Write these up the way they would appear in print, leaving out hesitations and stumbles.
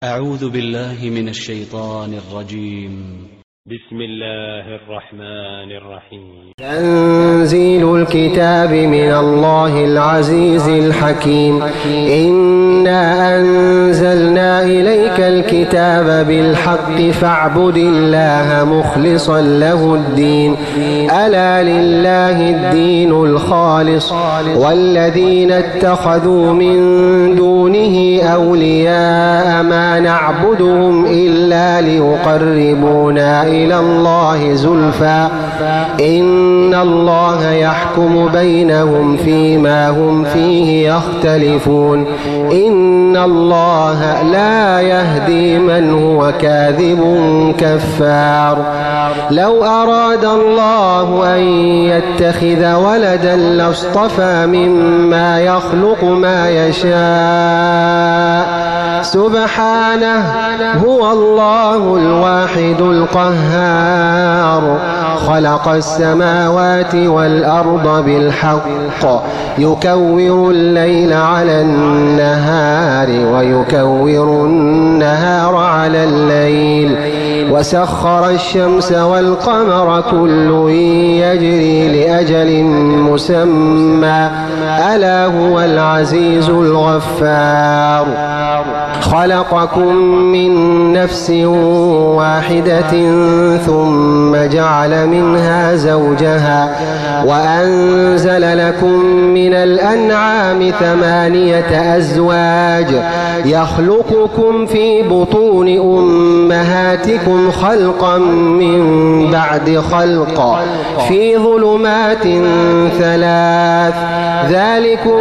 أعوذ بالله من الشيطان الرجيم. بسم الله الرحمن الرحيم. تنزيل الكتاب من الله العزيز الحكيم. إنا أنزلنا إليك الكتاب بالحق فاعبد الله مخلصا له الدين. ألا لله الدين الخالص والذين اتخذوا من دونه أولياء ما نعبدهم إلا ليقربونا إلى الله زلفى إن الله يحكم بينهم فيما هم فيه يختلفون. إن الله لا يهدي من هو كاذب كفار. لو أراد الله أن يتخذ ولدا لاصطفى مما يخلق ما يشاء سبحانه هو الله الواحد القهار. خلق السماوات والأرض بالحق يكور الليل على النهار ويكور النهار على الليل وسخر الشمس والقمر كل يجري لأجل مسمى ألا هو العزيز الغفار. خلقكم من نفس واحدة ثم جعل منها زوجها وأنزل لكم من الأنعام 8 أزواج يخلقكم في بطون أمهاتكم خلقا من بعد خلق في ظلمات 3 ذلكم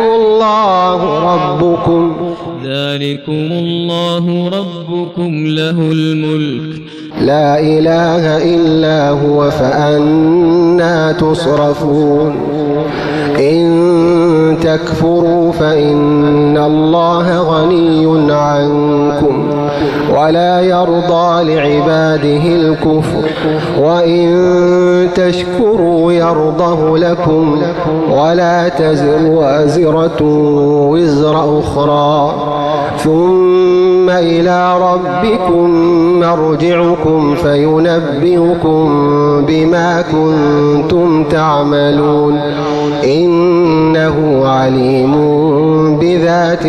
الله ربكم له الملك لا إله إلا هو فأنى تصرفون. إن تكفروا فإن الله غني عنكم ولا يرضى لعباده الكفر وإن تشكروا يرضه لكم ولا تزر وازرة وزر أخرى ثم إلى ربكم مرجعكم فينبئكم بما كنتم تعملون إنه عليم بذات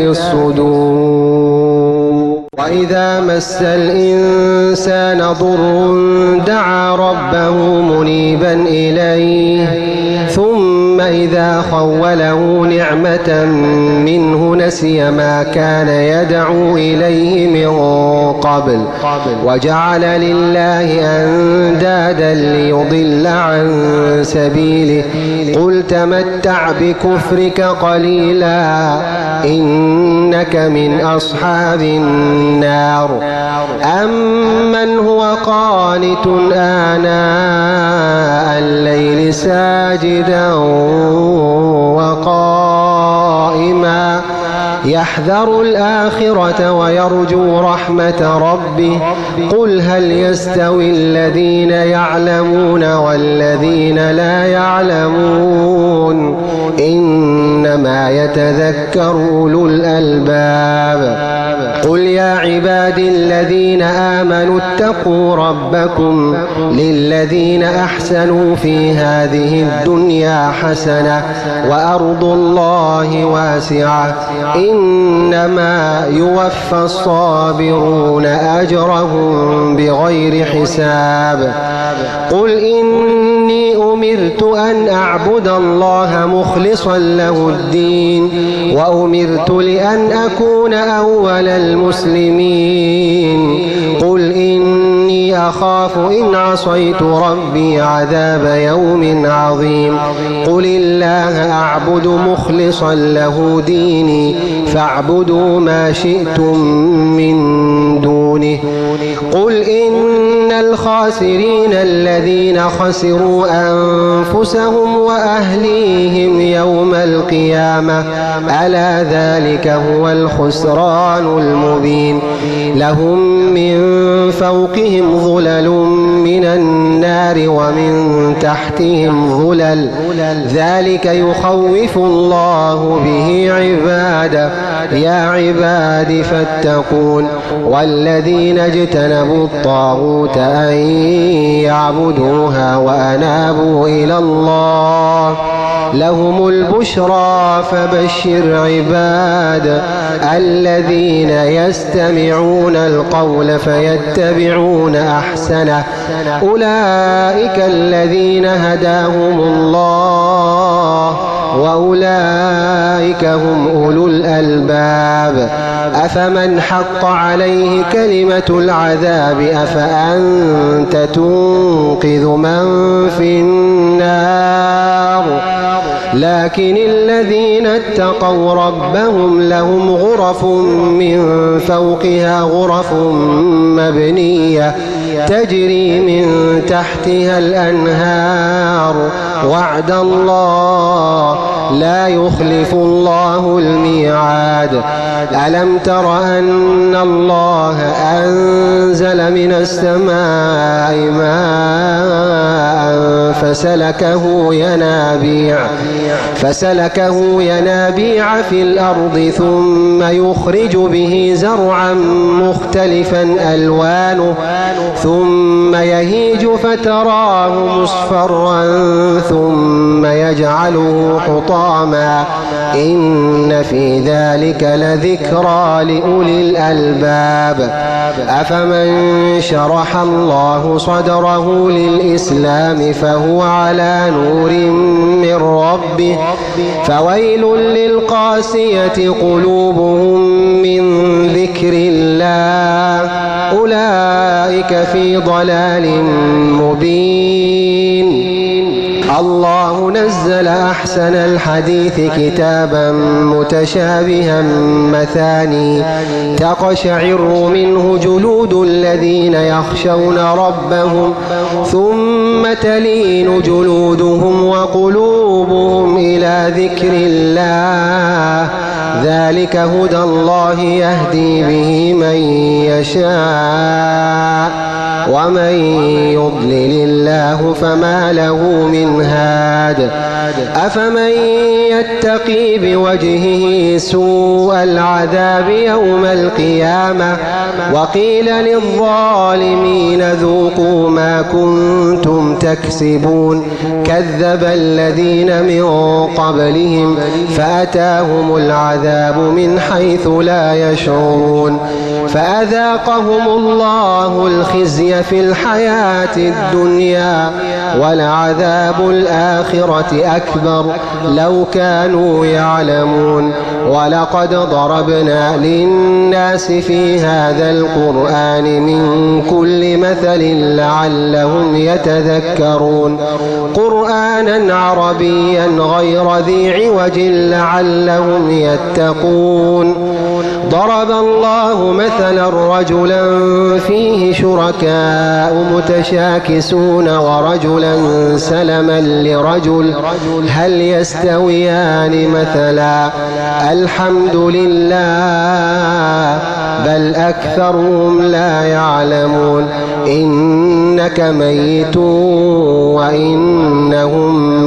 الصدور. وإذا مس الإنسان ضر دعا ربه منيبا إليه ثم إذا خوله نعمة منه نسي ما كان يدعو إليه من قبل وجعل لله أندادا ليضل عن سبيله قل تمتع بكفرك قليلا إنك من أصحاب النار. أمن هو قانت آناء الليل ساجدا وقائما يحذر الآخرة ويرجو رحمة ربه قل هل يستوي الذين يعلمون والذين لا يعلمون إنما يتذكر أولو الألباب. قل يا عبادي الذين آمنوا اتقوا ربكم للذين أحسنوا في هذه الدنيا حسنة وأرض الله واسعة إنما يوفى الصابرون أجرهم بغير حساب. قل إني أمرت أن أعبد الله مخلصا له الدين وأمرت لأن أكون أول المسلمين. قل إني أخاف إن عصيت ربي عذاب يوم عظيم. قل الله أعبد مخلصا له ديني فاعبدوا ما شئتم من دونه. قل إن الخاسرين الذين خسروا أنفسهم وأهليهم يوم القيامة ألا ذلك هو الخسران المبين. لهم من فوقهم ظلل من النار ومن تحتهم ظلل الظلل ذلك يخوف الله به عباده يا عباد فاتقون والذين اجتنبوا الطاغوت أن يعبدوها وأنابوا إلى الله لهم البشرى فبشر عباد الذين يستمعون القول فيتبعون أحسنه أولئك الذين هداهم الله وأولئك هم أولو الألباب أفمن حق عليه كلمة العذاب أفأنت تنقذ من في النار لكن الذين اتقوا ربهم لهم غرف من فوقها غرف مبنية تجري من تحتها الأنهار وعد الله لا يخلف الله الميعاد ألم تر أن الله أنزل من السماء ماء فسلكه ينابيع في الأرض ثم يخرج به زرعا مختلفا ألوانه ثم يهيج فتراه مصفرا ثم يجعله حطاما إن في ذلك لذكرى لأولي الألباب أفمن شرح الله صدره للإسلام فهو على نور من ربه فويل للقاسية قلوبهم من ذكر الله أولئك في ضلال مبين الله نزل أحسن الحديث كتابا متشابها مثاني تقشعر منه جلود الذين يخشون ربهم ثم تلين جلودهم وقلوبهم إلى ذكر الله ذلك هدى الله يهدي به من يشاء ومن يضلل الله فما له من هاد أفمن يتقي بوجهه سوء العذاب يوم القيامة وقيل للظالمين ذوقوا ما كنتم تكسبون كذب الذين من قبلهم فأتاهم العذاب من حيث لا يشعرون فأذاقهم الله الخزي في الحياة الدنيا ولعذاب الآخرة أكبر لو كانوا يعلمون ولقد ضربنا للناس في هذا القرآن من كل مثل لعلهم يتذكرون قرآنا عربيا غير ذي عوج لعلهم يتقون ضرب الله مثلا رجلا فيه شركاء متشاكسون ورجلا سلما لرجل هل يستويان مثلا الحمد لله بل أكثرهم لا يعلمون إنك ميت وإنهم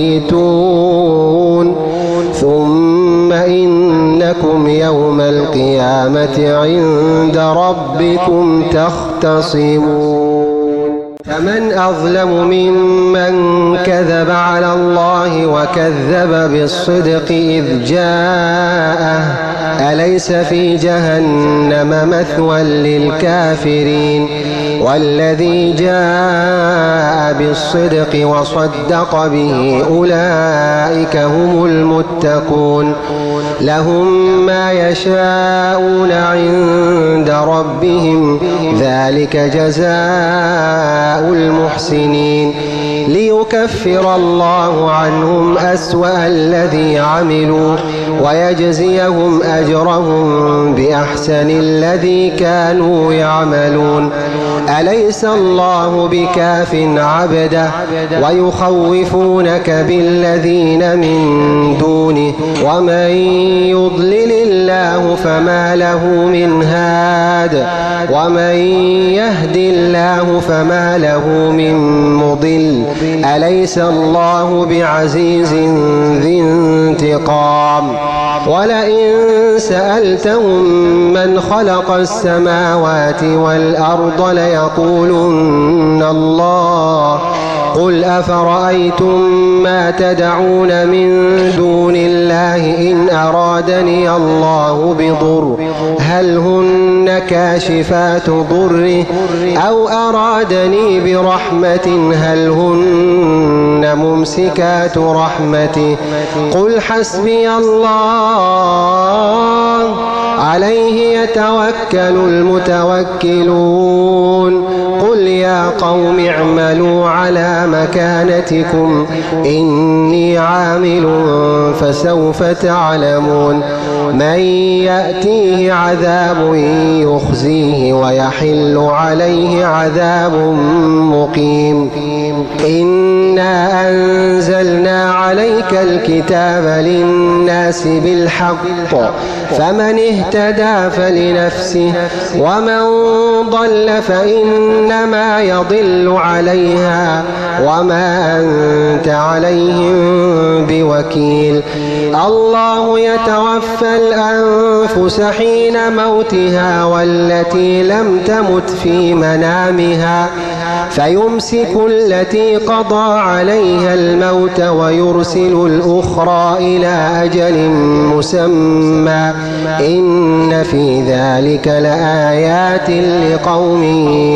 ميتون ثم إنكم يوم القيامة عند ربكم تختصمون فمن أظلم ممن كذب على الله وكذب بالصدق إذ جاءه أليس في جهنم مثوى للكافرين والذي جاء بالصدق وصدق به أولئك هم المتقون لهم ما يشاءون عند ربهم ذلك جزاء المحسنين ليكفر الله عنهم أسوأ الذي عملوا ويجزيهم أجرهم بأحسن الذي كانوا يعملون أليس الله بكاف عبده ويخوفونك بالذين من دونه ومن يضلل الله فما له من هاد ومن يهد الله فما له من مضل أليس الله بعزيز ذي انتقام ولئن سألتهم من خلق السماوات والأرض ليقولن الله قل أفرأيتم ما تدعون من دون الله إن أرادني الله بضر هل هن كاشفات ضره أو أرادني برحمة هل هن ممسكات رحمته قل حسبي الله عليه يتوكل المتوكلون قل يا قوم اعملوا على مكانتكم إني عامل فسوف تعلمون من يأتيه عذاب يخزيه ويحل عليه عذاب مقيم إنا أنزلنا عليك الكتاب للناس بالحق فمن اهتدى فلنفسه ومن ضل فإنما يضل عليها وما أنت عليهم بوكيل الله يتوفى الأنفس حين موتها والتي لم تمت في منامها فيمسك التي قضى عليها الموت ويرسل الأخرى إلى أجل مسمى إن في ذلك لآيات لقوم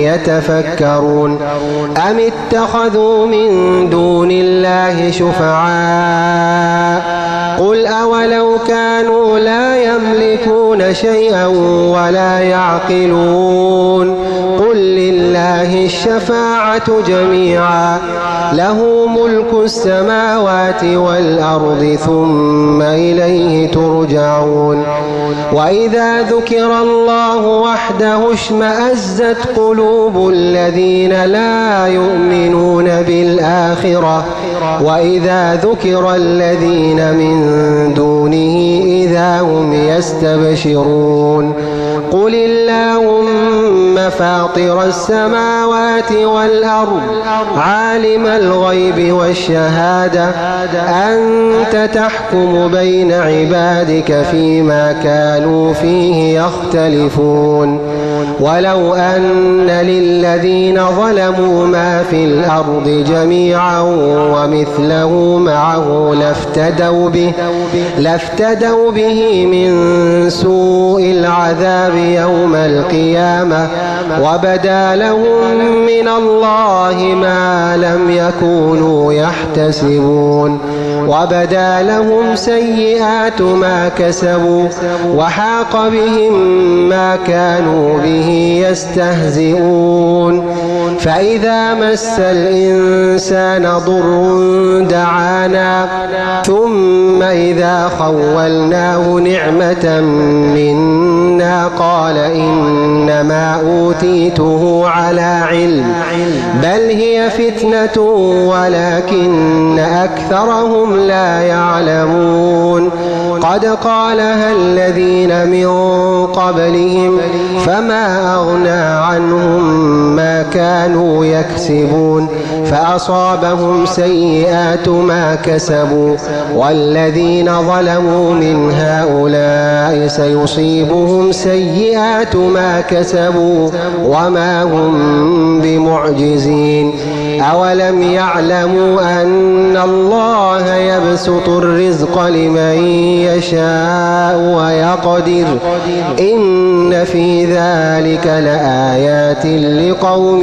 يتفكرون أم اتخذوا من دون الله شفعاء قل أولو كانوا لا يملكون شيئا ولا يعقلون قل لله الشفاعة جميعا له ملك السماوات والأرض ثم إليه ترجعون وإذا ذكر الله وحده اشمأزت قلوب الذين لا يؤمنون بالآخرة وإذا ذكر الذين من دونه إذا هم يستبشرون قل اللهم فاطر السماوات والأرض عالم الغيب والشهادة أنت تحكم بين عبادك فيما كانوا فيه يختلفون ولو أن للذين ظلموا ما في الأرض جميعا ومثله معه لافتدوا به من سوء العذاب يوم القيامة وبدا لهم من الله ما لم يكونوا يحتسبون وبدا لهم سيئات ما كسبوا وحاق بهم ما كانوا به يستهزئون فإذا مس الإنسان ضر دعانا ثم إذا خولناه نعمة منا قال إنما أوتيته على علم بل هي فتنة ولكن أكثرهم لا يعلمون قد قالها الذين من قبلهم فما أغنى عنهم ما كانوا يكسبون فأصابهم سيئات ما كسبوا والذين ظلموا من هؤلاء سيصيبهم سيئات ما كسبوا وما هم بمعجزين أولم يعلموا أن الله يبسط الرزق لمن يشاء ويقدر إن في ذلك لآيات لقوم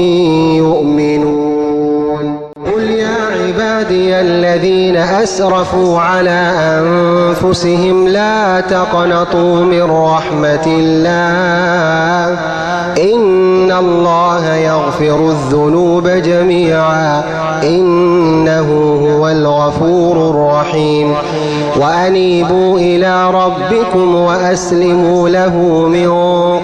يؤمنون قل يا عبادي الذين أسرفوا على أنفسهم لا تقنطوا من رحمة الله إن الله يغفر الذنوب جميعا إنه هو الغفور الرحيم وأنيبوا إلى ربكم وأسلموا له من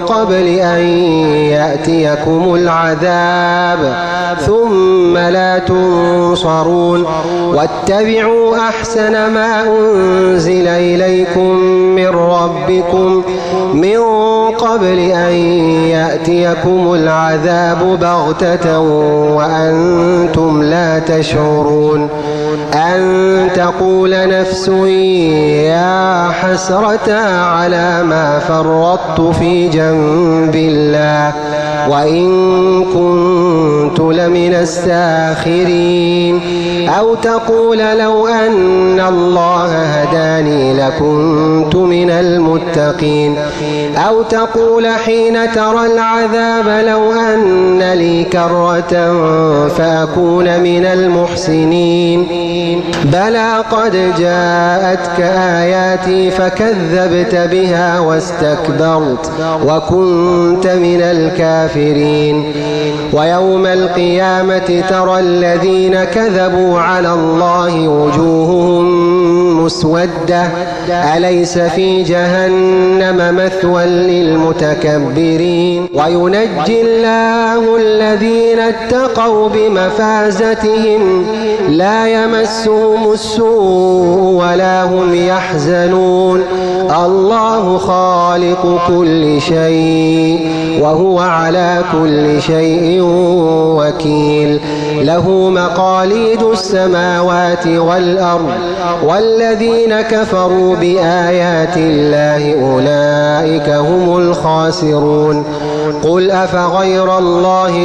قبل أن يأتيكم العذاب ثم لا تنصرون واتبعوا أحسن ما أنزل إليكم من ربكم من قبل أن يأتيكم العذاب بغتة وأنتم لا تشعرون أن تقول نفس يا حسرة على ما فرطت في جنب الله وإن كنت لمن الساخرين أو تقول لو أن الله هداني لكنت من المتقين أو تقول حين ترى العذاب لو أن لي كرة فأكون من المحسنين بلى قد جاءتك آياتي فكذبت بها واستكبرت وكنت من الكافرين ويوم القيامة ترى الذين كذبوا على الله وجوههم مسودة أليس في جهنم مثوى للمتكبرين وينجي الله الذين اتقوا بمفازتهم لا يمسهم السوء ولا هم يحزنون الله خالق كل شيء وهو على كل شيء وكيل له مقاليد السماوات والأرض والذين كفروا بآيات الله أولئك هم الخاسرون قل أفغير الله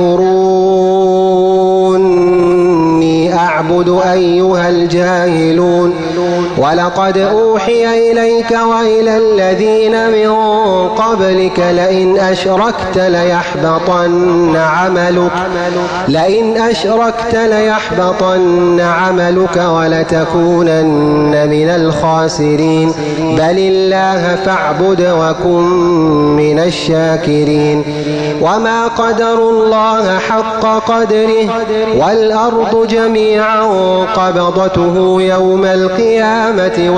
تأمروني أعبد أيها الجاهلون ولقد أوحي إليك وإلى الذين من قبلك لئن أشركت ليحبطن عملك ولتكونن من الخاسرين بل الله فاعبد وكن من الشاكرين وما قدروا الله حق قدره والأرض جميعا قبضته يوم القيامة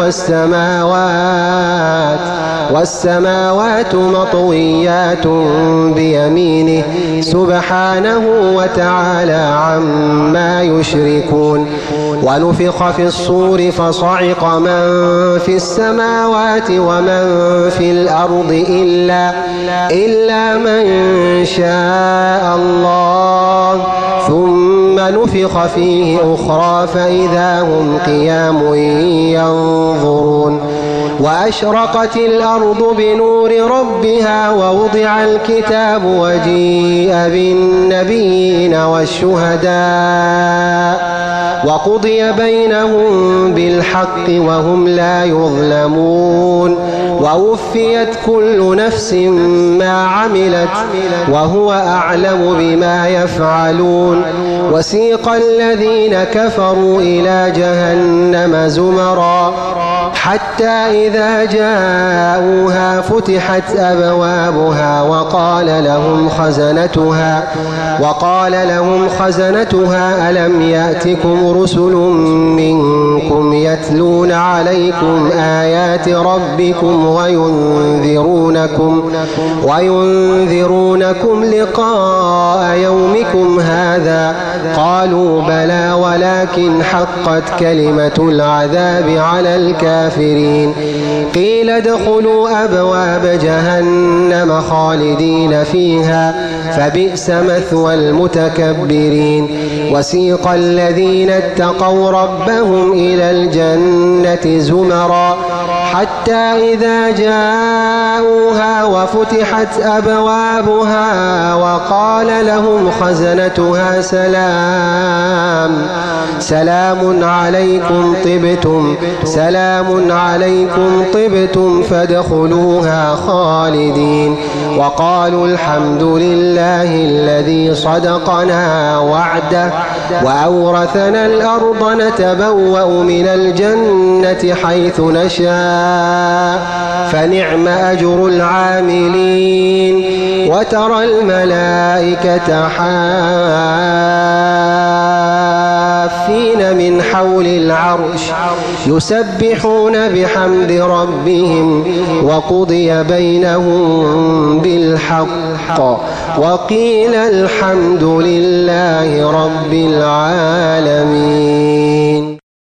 والسماوات مطويات بيمينه سبحانه وتعالى عما يشركون ونفخ في الصور فصعق من في السماوات ومن في الأرض إلا من شاء الله ثم نفخ فيه أخرى فإذا هم قيام ينظرون وأشرقت الأرض بنور ربها ووضع الكتاب وجيء بالنبيين والشهداء وقضي بينهم بالحق وهم لا يظلمون ووفيت كل نفس ما عملت وهو أعلم بما يفعلون وسيق الذين كفروا إلى جهنم زمرا حتى إذا جاءوها فتحت أبوابها وقال لهم خزنتها ألم يأتكم رسل منكم يتلون عليكم آيات ربكم وينذرونكم لقاء يومكم هذا قالوا بلى ولكن حقت كلمة العذاب على الكافرين قيل ادخلوا أبواب جهنم خالدين فيها فبئس مثوى المتكبرين وسيق الذين اتقوا ربهم إلى الجنة زمرا حتى إذا جاءوها وفتحت أبوابها وقال لهم خزنتها سلام عليكم طبتم فادخلوها خالدين وقالوا الحمد لله الذي صدقنا وعده وأورثنا الأرض نتبوأ من الجنة حيث نشاء فنعم أجر العاملين وترى الملائكة حافين من حول العرش يسبحون بحمد ربهم وقضي بينهم بالحق وقيل الحمد لله رب العالمين.